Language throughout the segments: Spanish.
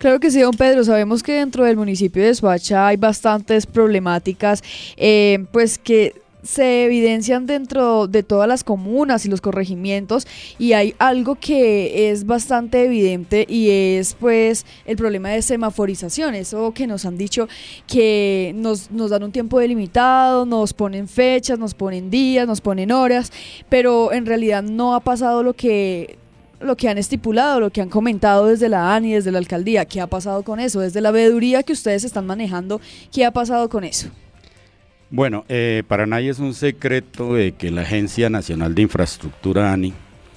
Claro que sí, don Pedro. Sabemos que dentro del municipio de Soacha hay bastantes problemáticas, pues que se evidencian dentro de todas las comunas y los corregimientos, y hay algo que es bastante evidente y es pues el problema de semaforización. Eso que nos han dicho que nos dan un tiempo delimitado, nos ponen fechas, nos ponen días, nos ponen horas, pero en realidad no ha pasado lo que han estipulado, lo que han comentado desde la ANI, desde la alcaldía. ¿Qué ha pasado con eso? Desde la veeduría que ustedes están manejando, ¿qué ha pasado con eso? Bueno, para nadie es un secreto de que la Agencia Nacional de Infraestructura, ANI,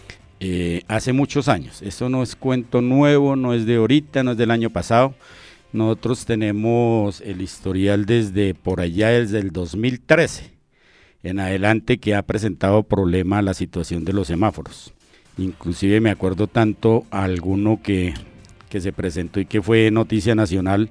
hace muchos años, eso no es cuento nuevo, no es de ahorita, no es del año pasado, nosotros tenemos el historial desde por allá, desde el 2013 en adelante, que ha presentado problema la situación de los semáforos. Inclusive me acuerdo tanto a alguno que se presentó y que fue noticia nacional,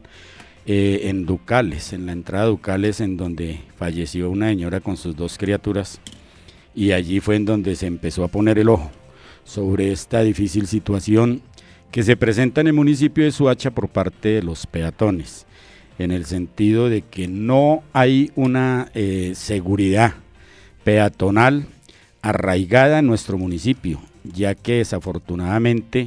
en Ducales, en la entrada de Ducales, en donde falleció una señora con sus 2 criaturas, y allí fue en donde se empezó a poner el ojo sobre esta difícil situación que se presenta en el municipio de Soacha por parte de los peatones, en el sentido de que no hay una seguridad peatonal arraigada en nuestro municipio, ya que desafortunadamente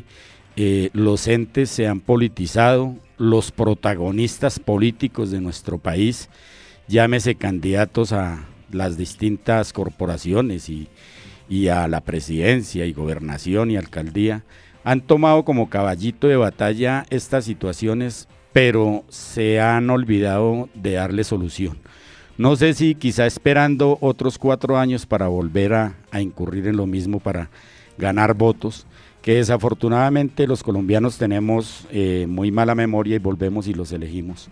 los entes se han politizado, los protagonistas políticos de nuestro país, llámese candidatos a las distintas corporaciones y a la presidencia y gobernación y alcaldía, han tomado como caballito de batalla estas situaciones, pero se han olvidado de darle solución. No sé si quizá esperando otros 4 años para volver a incurrir en lo mismo, para ganar votos, que desafortunadamente los colombianos tenemos muy mala memoria y volvemos y los elegimos.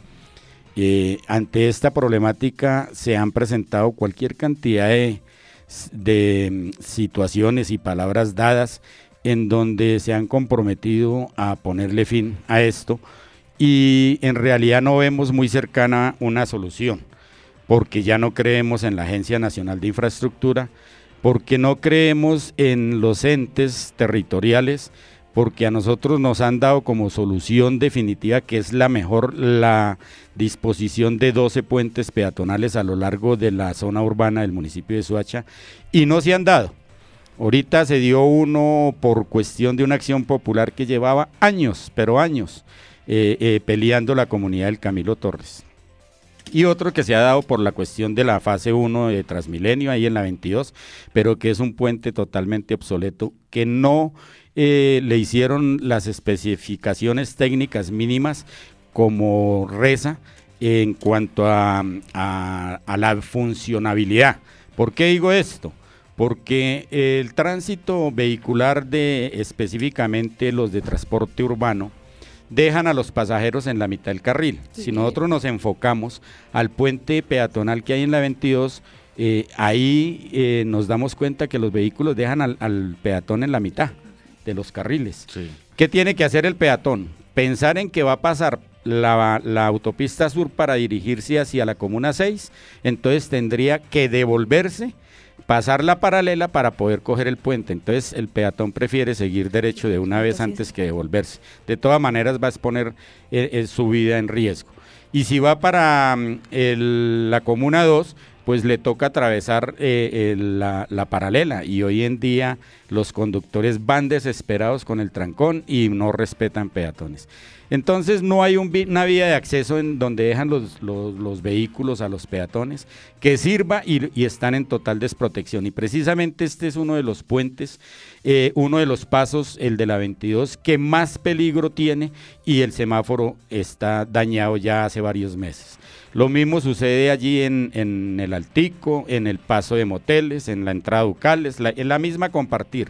Ante esta problemática se han presentado cualquier cantidad de situaciones y palabras dadas en donde se han comprometido a ponerle fin a esto, y en realidad no vemos muy cercana una solución, porque ya no creemos en la Agencia Nacional de Infraestructura, porque no creemos en los entes territoriales, porque a nosotros nos han dado como solución definitiva, que es la mejor, la disposición de 12 puentes peatonales a lo largo de la zona urbana del municipio de Soacha, y no se han dado. Ahorita se dio uno por cuestión de una acción popular que llevaba años, pero años, peleando la comunidad del Camilo Torres. Y otro que se ha dado por la cuestión de la fase 1 de Transmilenio, ahí en la 22, pero que es un puente totalmente obsoleto, que no le hicieron las especificaciones técnicas mínimas como reza en cuanto a la funcionabilidad. ¿Por qué digo esto? Porque el tránsito vehicular específicamente los de transporte urbano, dejan a los pasajeros en la mitad del carril. Sí. Si nosotros nos enfocamos al puente peatonal que hay en la 22, ahí nos damos cuenta que los vehículos dejan al peatón en la mitad de los carriles. Sí. ¿Qué tiene que hacer el peatón? Pensar en que va a pasar la autopista sur para dirigirse hacia la Comuna 6, entonces tendría que devolverse, pasar la paralela para poder coger el puente. Entonces el peatón prefiere seguir derecho de una vez antes que devolverse. De todas maneras va a exponer su vida en riesgo. Y si va para la Comuna 2, pues le toca atravesar la paralela, y hoy en día los conductores van desesperados con el trancón y no respetan peatones. Entonces no hay una vía de acceso en donde dejan los vehículos a los peatones que sirva, y están en total desprotección, y precisamente este es uno de los puentes, uno de los pasos, el de la 22, que más peligro tiene, y el semáforo está dañado ya hace varios meses. Lo mismo sucede allí en el Altico, en el paso de Moteles, en la entrada Ducales, en la misma Compartir.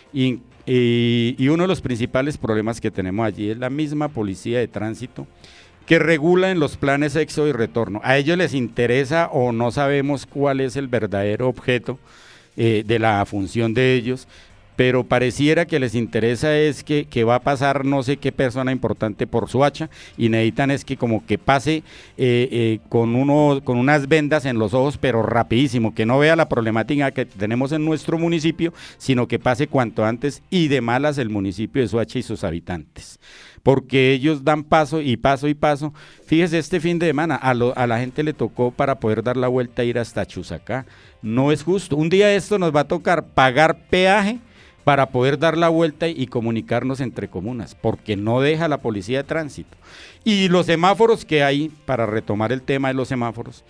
Y uno de los principales problemas que tenemos allí es la misma policía de tránsito, que regula en los planes éxodo y retorno. A ellos les interesa, o no sabemos cuál es el verdadero objeto de la función de ellos, pero pareciera que les interesa es que va a pasar no sé qué persona importante por Soacha, y necesitan es que como que pase con unas vendas en los ojos, pero rapidísimo, que no vea la problemática que tenemos en nuestro municipio, sino que pase cuanto antes, y de malas el municipio de Soacha y sus habitantes. porque ellos dan paso y paso y paso. Fíjese, este fin de semana a la gente le tocó para poder dar la vuelta ir hasta Chusacá. No es justo. Un día esto nos va a tocar pagar peaje para poder dar la vuelta y comunicarnos entre comunas, porque no deja la policía de tránsito. Y los semáforos que hay, para retomar el tema de los semáforos,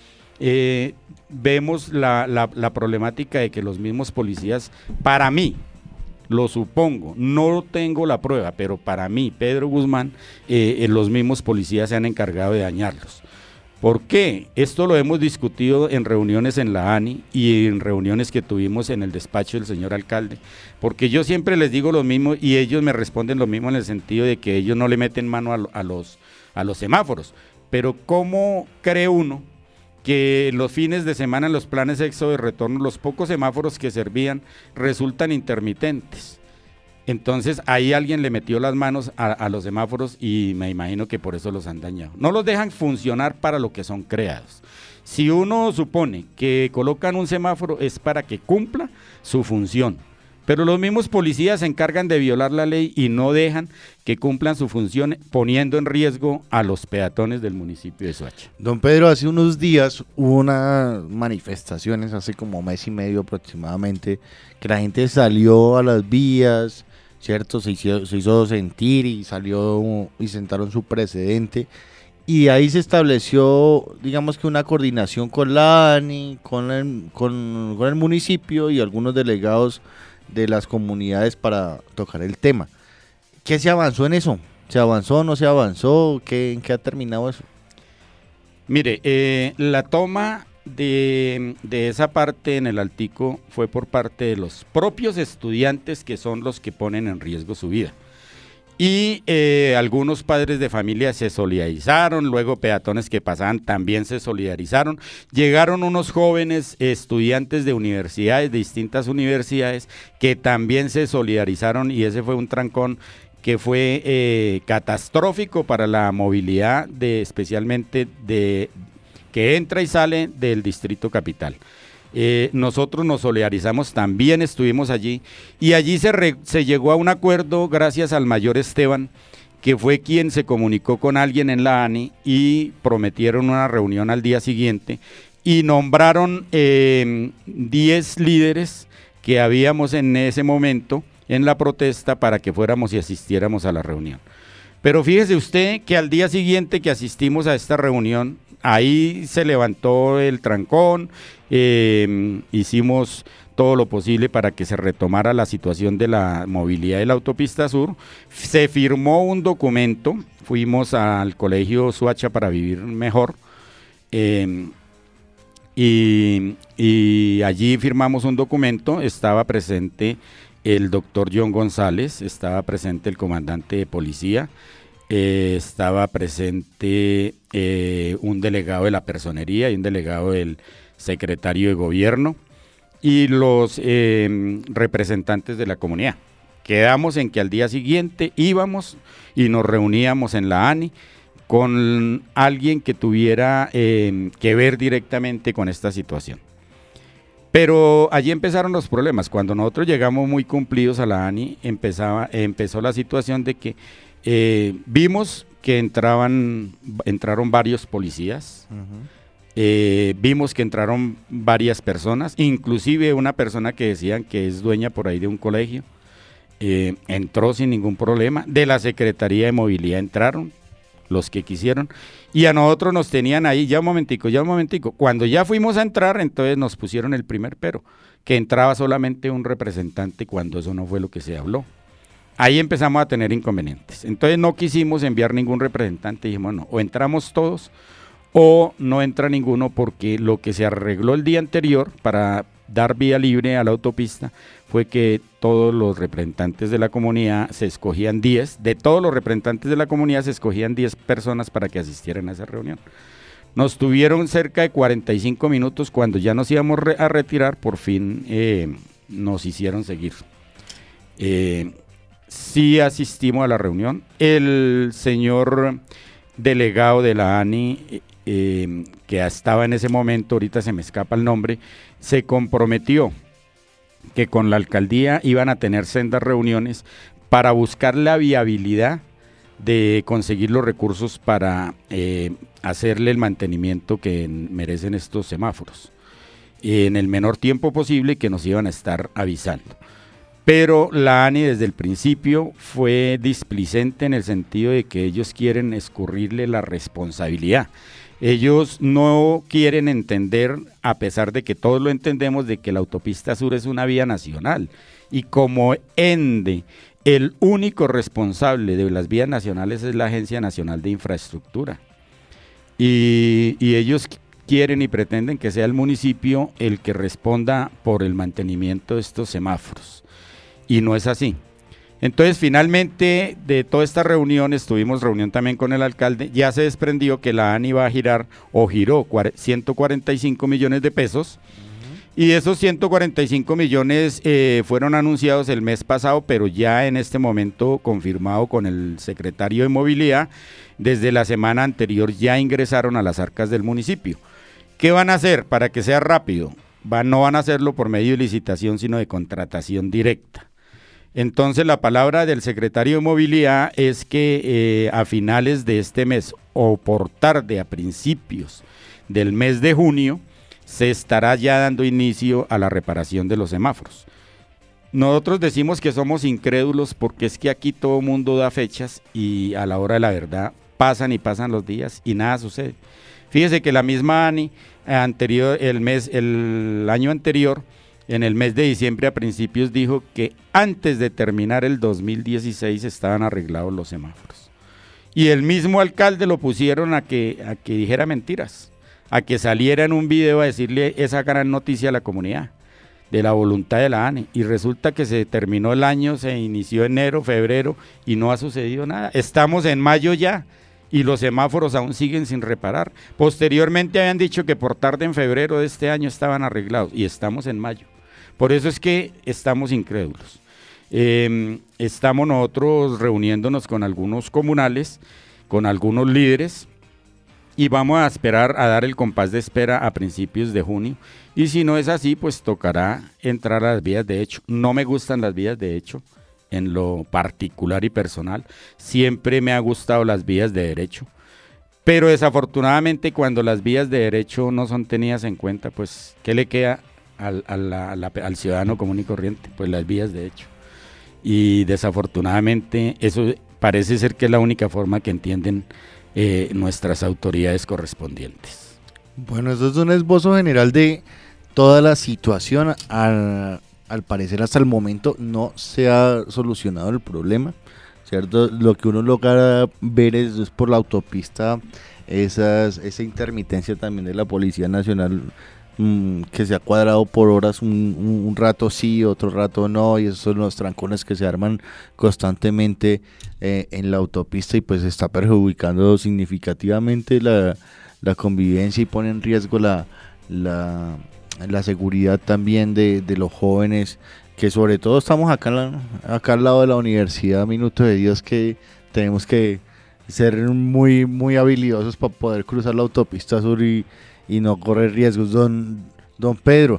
vemos la problemática de que los mismos policías, para mí, lo supongo, no tengo la prueba, pero para mí, Pedro Guzmán, los mismos policías se han encargado de dañarlos. ¿Por qué? Esto lo hemos discutido en reuniones en la ANI y en reuniones que tuvimos en el despacho del señor alcalde, porque yo siempre les digo lo mismo y ellos me responden lo mismo en el sentido de que ellos no le meten mano a los semáforos, pero ¿cómo cree uno que los fines de semana en los planes de éxodo de retorno los pocos semáforos que servían resultan intermitentes? Entonces ahí alguien le metió las manos a los semáforos y me imagino que por eso los han dañado. No los dejan funcionar para lo que son creados. Si uno supone que colocan un semáforo es para que cumpla su función, pero los mismos policías se encargan de violar la ley y no dejan que cumplan su función, poniendo en riesgo a los peatones del municipio de Soacha. Don Pedro, hace unos días hubo unas manifestaciones, hace como un mes y medio aproximadamente, que la gente salió a las vías, ¿cierto? Se hizo sentir y salió y sentaron su precedente. Y ahí se estableció, digamos que una coordinación con la ANI, con el municipio y algunos delegados de las comunidades para tocar el tema. ¿Qué se avanzó en eso? ¿Se avanzó, no se avanzó? ¿En qué ha terminado eso? Mire, la toma de esa parte en el Altico fue por parte de los propios estudiantes, que son los que ponen en riesgo su vida. Y algunos padres de familia se solidarizaron, luego peatones que pasaban también se solidarizaron. Llegaron unos jóvenes estudiantes de universidades, de distintas universidades, que también se solidarizaron, y ese fue un trancón que fue catastrófico para la movilidad, especialmente que entra y sale del Distrito Capital. Nosotros nos solidarizamos, también estuvimos allí, y allí se llegó a un acuerdo gracias al mayor Esteban, que fue quien se comunicó con alguien en la ANI y prometieron una reunión al día siguiente y nombraron 10 líderes que habíamos en ese momento en la protesta para que fuéramos y asistiéramos a la reunión. Pero fíjese usted que al día siguiente que asistimos a esta reunión, ahí se levantó el trancón, hicimos todo lo posible para que se retomara la situación de la movilidad de la autopista sur, se firmó un documento, fuimos al colegio Soacha para vivir mejor, y allí firmamos un documento, estaba presente el doctor John González, estaba presente el comandante de policía, estaba presente un delegado de la personería y un delegado del secretario de gobierno y los representantes de la comunidad. Quedamos en que al día siguiente íbamos y nos reuníamos en la ANI con alguien que tuviera que ver directamente con esta situación. Pero allí empezaron los problemas. Cuando nosotros llegamos muy cumplidos a la ANI, empezó la situación de que vimos que entraron varios policías, vimos que entraron varias personas, inclusive una persona que decían que es dueña por ahí de un colegio, entró sin ningún problema. De la Secretaría de Movilidad entraron los que quisieron, y a nosotros nos tenían ahí, ya un momentico, cuando ya fuimos a entrar, entonces nos pusieron el primer pero, que entraba solamente un representante, cuando eso no fue lo que se habló. Ahí empezamos a tener inconvenientes, entonces no quisimos enviar ningún representante, dijimos no, o entramos todos o no entra ninguno, porque lo que se arregló el día anterior para dar vía libre a la autopista fue que todos los representantes de la comunidad se escogían 10, de todos los representantes de la comunidad se escogían 10 personas para que asistieran a esa reunión. Nos tuvieron cerca de 45 minutos, cuando ya nos íbamos a retirar, por fin nos hicieron seguir. Sí asistimos a la reunión, el señor delegado de la ANI, que estaba en ese momento, ahorita se me escapa el nombre, se comprometió que con la alcaldía iban a tener sendas reuniones para buscar la viabilidad de conseguir los recursos para hacerle el mantenimiento que merecen estos semáforos en el menor tiempo posible, que nos iban a estar avisando. Pero la ANI desde el principio fue displicente en el sentido de que ellos quieren escurrirle la responsabilidad. Ellos no quieren entender, a pesar de que todos lo entendemos, de que la autopista sur es una vía nacional y como ende el único responsable de las vías nacionales es la Agencia Nacional de Infraestructura. Y ellos quieren y pretenden que sea el municipio el que responda por el mantenimiento de estos semáforos. Y no es así. Entonces, finalmente, de todas estas reuniones, tuvimos reunión también con el alcalde, ya se desprendió que la ANI va a girar, o giró, 145 millones de pesos, y esos 145 millones fueron anunciados el mes pasado, pero ya en este momento confirmado con el secretario de Movilidad, desde la semana anterior ya ingresaron a las arcas del municipio. ¿Qué van a hacer para que sea rápido? No van a hacerlo por medio de licitación, sino de contratación directa. Entonces la palabra del secretario de Movilidad es que a finales de este mes o por tarde a principios del mes de junio se estará ya dando inicio a la reparación de los semáforos. Nosotros decimos que somos incrédulos porque es que aquí todo el mundo da fechas y a la hora de la verdad pasan y pasan los días y nada sucede. Fíjese que la misma ANI el año anterior, en el mes de diciembre a principios, dijo que antes de terminar el 2016 estaban arreglados los semáforos. Y el mismo alcalde lo pusieron a que dijera mentiras, a que saliera en un video a decirle esa gran noticia a la comunidad, de la voluntad de la ANI. Y resulta que se terminó el año, se inició enero, febrero y no ha sucedido nada. Estamos en mayo ya. Y los semáforos aún siguen sin reparar. Posteriormente habían dicho que por tarde en febrero de este año estaban arreglados y estamos en mayo. Por eso es que estamos incrédulos. Estamos nosotros reuniéndonos con algunos comunales, con algunos líderes y vamos a esperar a dar el compás de espera a principios de junio. Y si no es así, pues tocará entrar a las vías de hecho. No me gustan las vías de hecho. En lo particular y personal, siempre me ha gustado las vías de derecho, pero desafortunadamente cuando las vías de derecho no son tenidas en cuenta, pues ¿qué le queda al ciudadano común y corriente? Pues las vías de hecho, y desafortunadamente eso parece ser que es la única forma que entienden nuestras autoridades correspondientes. Bueno, eso es un esbozo general de toda la situación. Al parecer hasta el momento no se ha solucionado el problema, ¿cierto? Lo que uno logra ver es por la autopista esa intermitencia también de la Policía Nacional, que se ha cuadrado por horas, un rato sí, otro rato no, y esos son los trancones que se arman constantemente en la autopista y pues está perjudicando significativamente la convivencia y pone en riesgo la seguridad también de los jóvenes, que sobre todo estamos acá al lado de la Universidad Minuto de Dios, que tenemos que ser muy, muy habilidosos para poder cruzar la autopista sur y no correr riesgos. Don Pedro,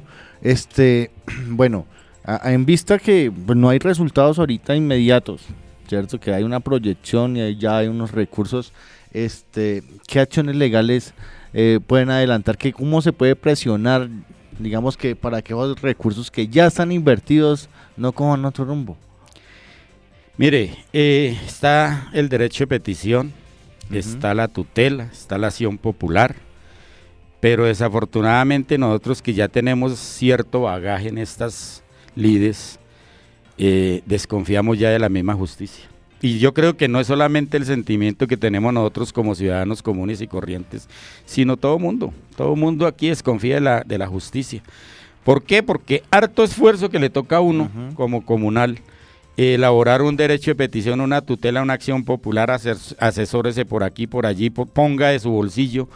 bueno, en vista que pues, no hay resultados ahorita inmediatos, ¿cierto? Que hay una proyección y ya hay unos recursos, ¿qué acciones legales pueden adelantar? ¿Cómo se puede presionar, digamos, que para que esos recursos que ya están invertidos no cojan otro rumbo? Mire, está el derecho de petición, está la tutela, está la acción popular, pero desafortunadamente nosotros que ya tenemos cierto bagaje en estas lides, desconfiamos ya de la misma justicia. Y yo creo que no es solamente el sentimiento que tenemos nosotros como ciudadanos comunes y corrientes, sino todo mundo aquí desconfía de la justicia. ¿Por qué? Porque harto esfuerzo que le toca a uno como comunal, elaborar un derecho de petición, una tutela, una acción popular, asesórese por aquí, por allí, ponga de su bolsillo,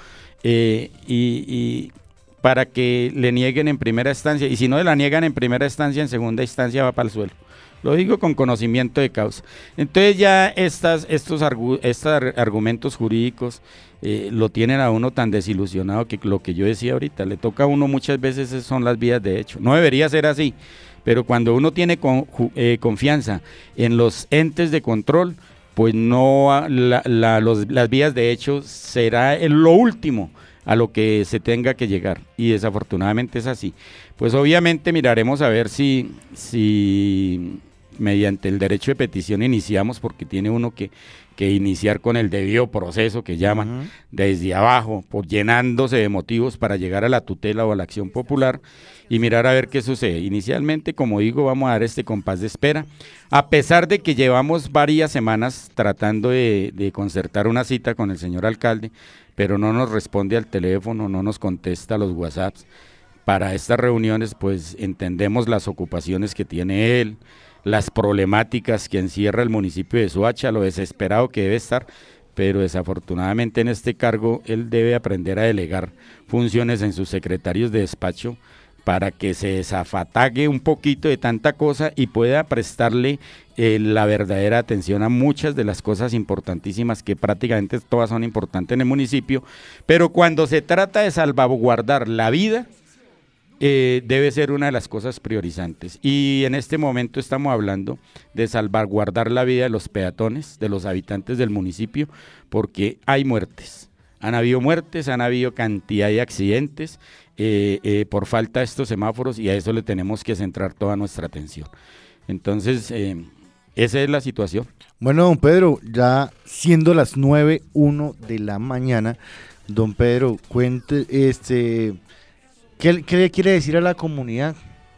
y para que le nieguen en primera instancia, y si no la niegan en primera instancia, en segunda instancia va para el suelo. Lo digo con conocimiento de causa. Entonces ya estos argumentos jurídicos lo tienen a uno tan desilusionado que lo que yo decía ahorita, le toca a uno muchas veces son las vías de hecho. No debería ser así, pero cuando uno tiene confianza en los entes de control, pues no las vías de hecho será lo último a lo que se tenga que llegar, y desafortunadamente es así. Pues obviamente miraremos a ver si mediante el derecho de petición iniciamos, porque tiene uno que iniciar con el debido proceso que llaman, desde abajo, llenándose de motivos para llegar a la tutela o a la acción popular, y mirar a ver qué sucede. Inicialmente, como digo, vamos a dar este compás de espera, a pesar de que llevamos varias semanas tratando de concertar una cita con el señor alcalde, pero no nos responde al teléfono, no nos contesta a los WhatsApps. Para estas reuniones, pues entendemos las ocupaciones que tiene él, las problemáticas que encierra el municipio de Soacha, lo desesperado que debe estar, pero desafortunadamente en este cargo él debe aprender a delegar funciones en sus secretarios de despacho para que se desafatague un poquito de tanta cosa y pueda prestarle la verdadera atención a muchas de las cosas importantísimas, que prácticamente todas son importantes en el municipio, pero cuando se trata de salvaguardar la vida, debe ser una de las cosas priorizantes. Y en este momento estamos hablando de salvaguardar la vida de los peatones, de los habitantes del municipio, porque hay muertes. Han habido muertes, han habido cantidad de accidentes por falta de estos semáforos, y a eso le tenemos que centrar toda nuestra atención. Entonces, esa es la situación. Bueno, don Pedro, ya siendo las 9:01 de la mañana, don Pedro, cuente, ¿qué le quiere decir a la comunidad?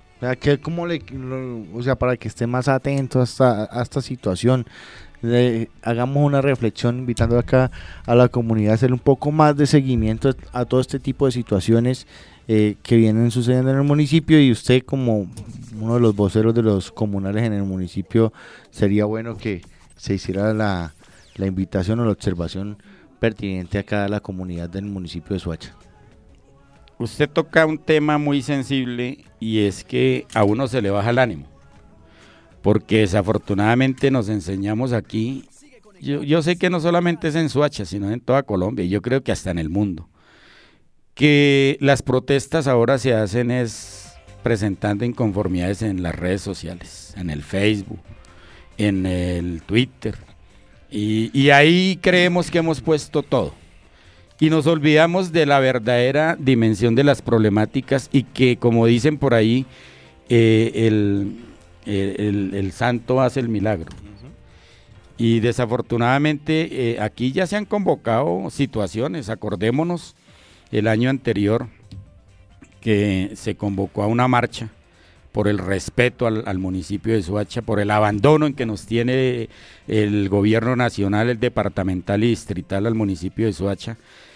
O sea, para que esté más atento a esta situación. Hagamos una reflexión invitando acá a la comunidad a hacer un poco más de seguimiento a todo este tipo de situaciones que vienen sucediendo en el municipio, y usted, como uno de los voceros de los comunales en el municipio, sería bueno que se hiciera la invitación o la observación pertinente acá a la comunidad del municipio de Soacha. Usted toca un tema muy sensible, y es que a uno se le baja el ánimo, porque desafortunadamente nos enseñamos aquí, yo sé que no solamente es en Soacha, sino en toda Colombia, y yo creo que hasta en el mundo, que las protestas ahora se hacen es presentando inconformidades en las redes sociales, en el Facebook, en el Twitter, y ahí creemos que hemos puesto todo. Y nos olvidamos de la verdadera dimensión de las problemáticas, y que, como dicen por ahí, el santo hace el milagro. Y desafortunadamente aquí ya se han convocado situaciones. Acordémonos el año anterior que se convocó a una marcha por el respeto al municipio de Soacha, por el abandono en que nos tiene el gobierno nacional, el departamental y distrital al municipio de Soacha.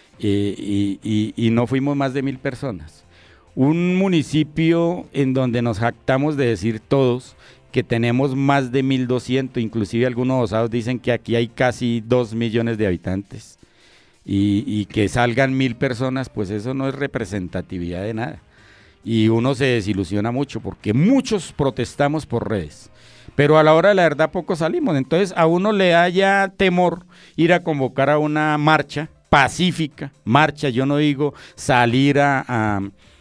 Y no fuimos más de 1,000 personas. Un municipio en donde nos jactamos de decir todos que tenemos más de 1,200, inclusive algunos osados dicen que aquí hay casi 2 millones de habitantes, y que salgan 1,000 personas, pues eso no es representatividad de nada, y uno se desilusiona mucho, porque muchos protestamos por redes, pero a la hora de la verdad pocos salimos. Entonces a uno le da ya temor ir a convocar a una marcha pacífica, yo no digo salir a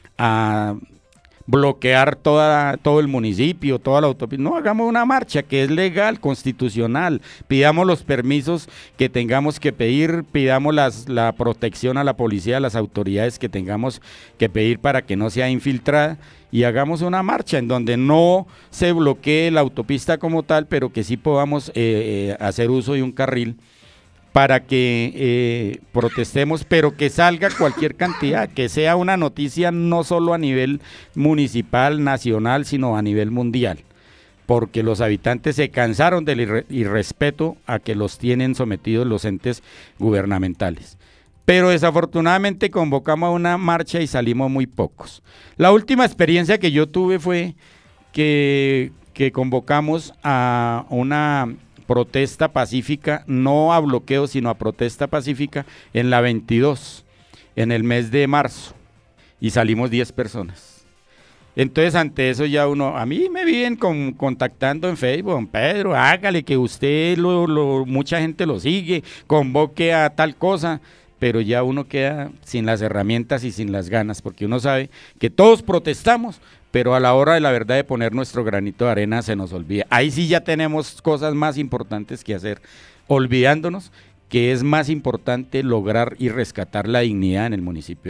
bloquear todo el municipio, toda la autopista. No, hagamos una marcha que es legal, constitucional, pidamos los permisos que tengamos que pedir, pidamos la protección a la policía, a las autoridades que tengamos que pedir para que no sea infiltrada, y hagamos una marcha en donde no se bloquee la autopista como tal, pero que sí podamos hacer uso de un carril para que protestemos, pero que salga cualquier cantidad, que sea una noticia no solo a nivel municipal, nacional, sino a nivel mundial, porque los habitantes se cansaron del irrespeto a que los tienen sometidos los entes gubernamentales. Pero desafortunadamente convocamos a una marcha y salimos muy pocos. La última experiencia que yo tuve fue que convocamos a una protesta pacífica, no a bloqueo, sino a protesta pacífica en la 22, en el mes de marzo, y salimos 10 personas. Entonces, ante eso ya a mí me vienen contactando en Facebook: don Pedro, hágale, que usted mucha gente lo sigue, convoque a tal cosa, pero ya uno queda sin las herramientas y sin las ganas, porque uno sabe que todos protestamos, pero a la hora de la verdad de poner nuestro granito de arena se nos olvida. Ahí sí ya tenemos cosas más importantes que hacer. olvidándonos que es más importante lograr y rescatar la dignidad en el municipio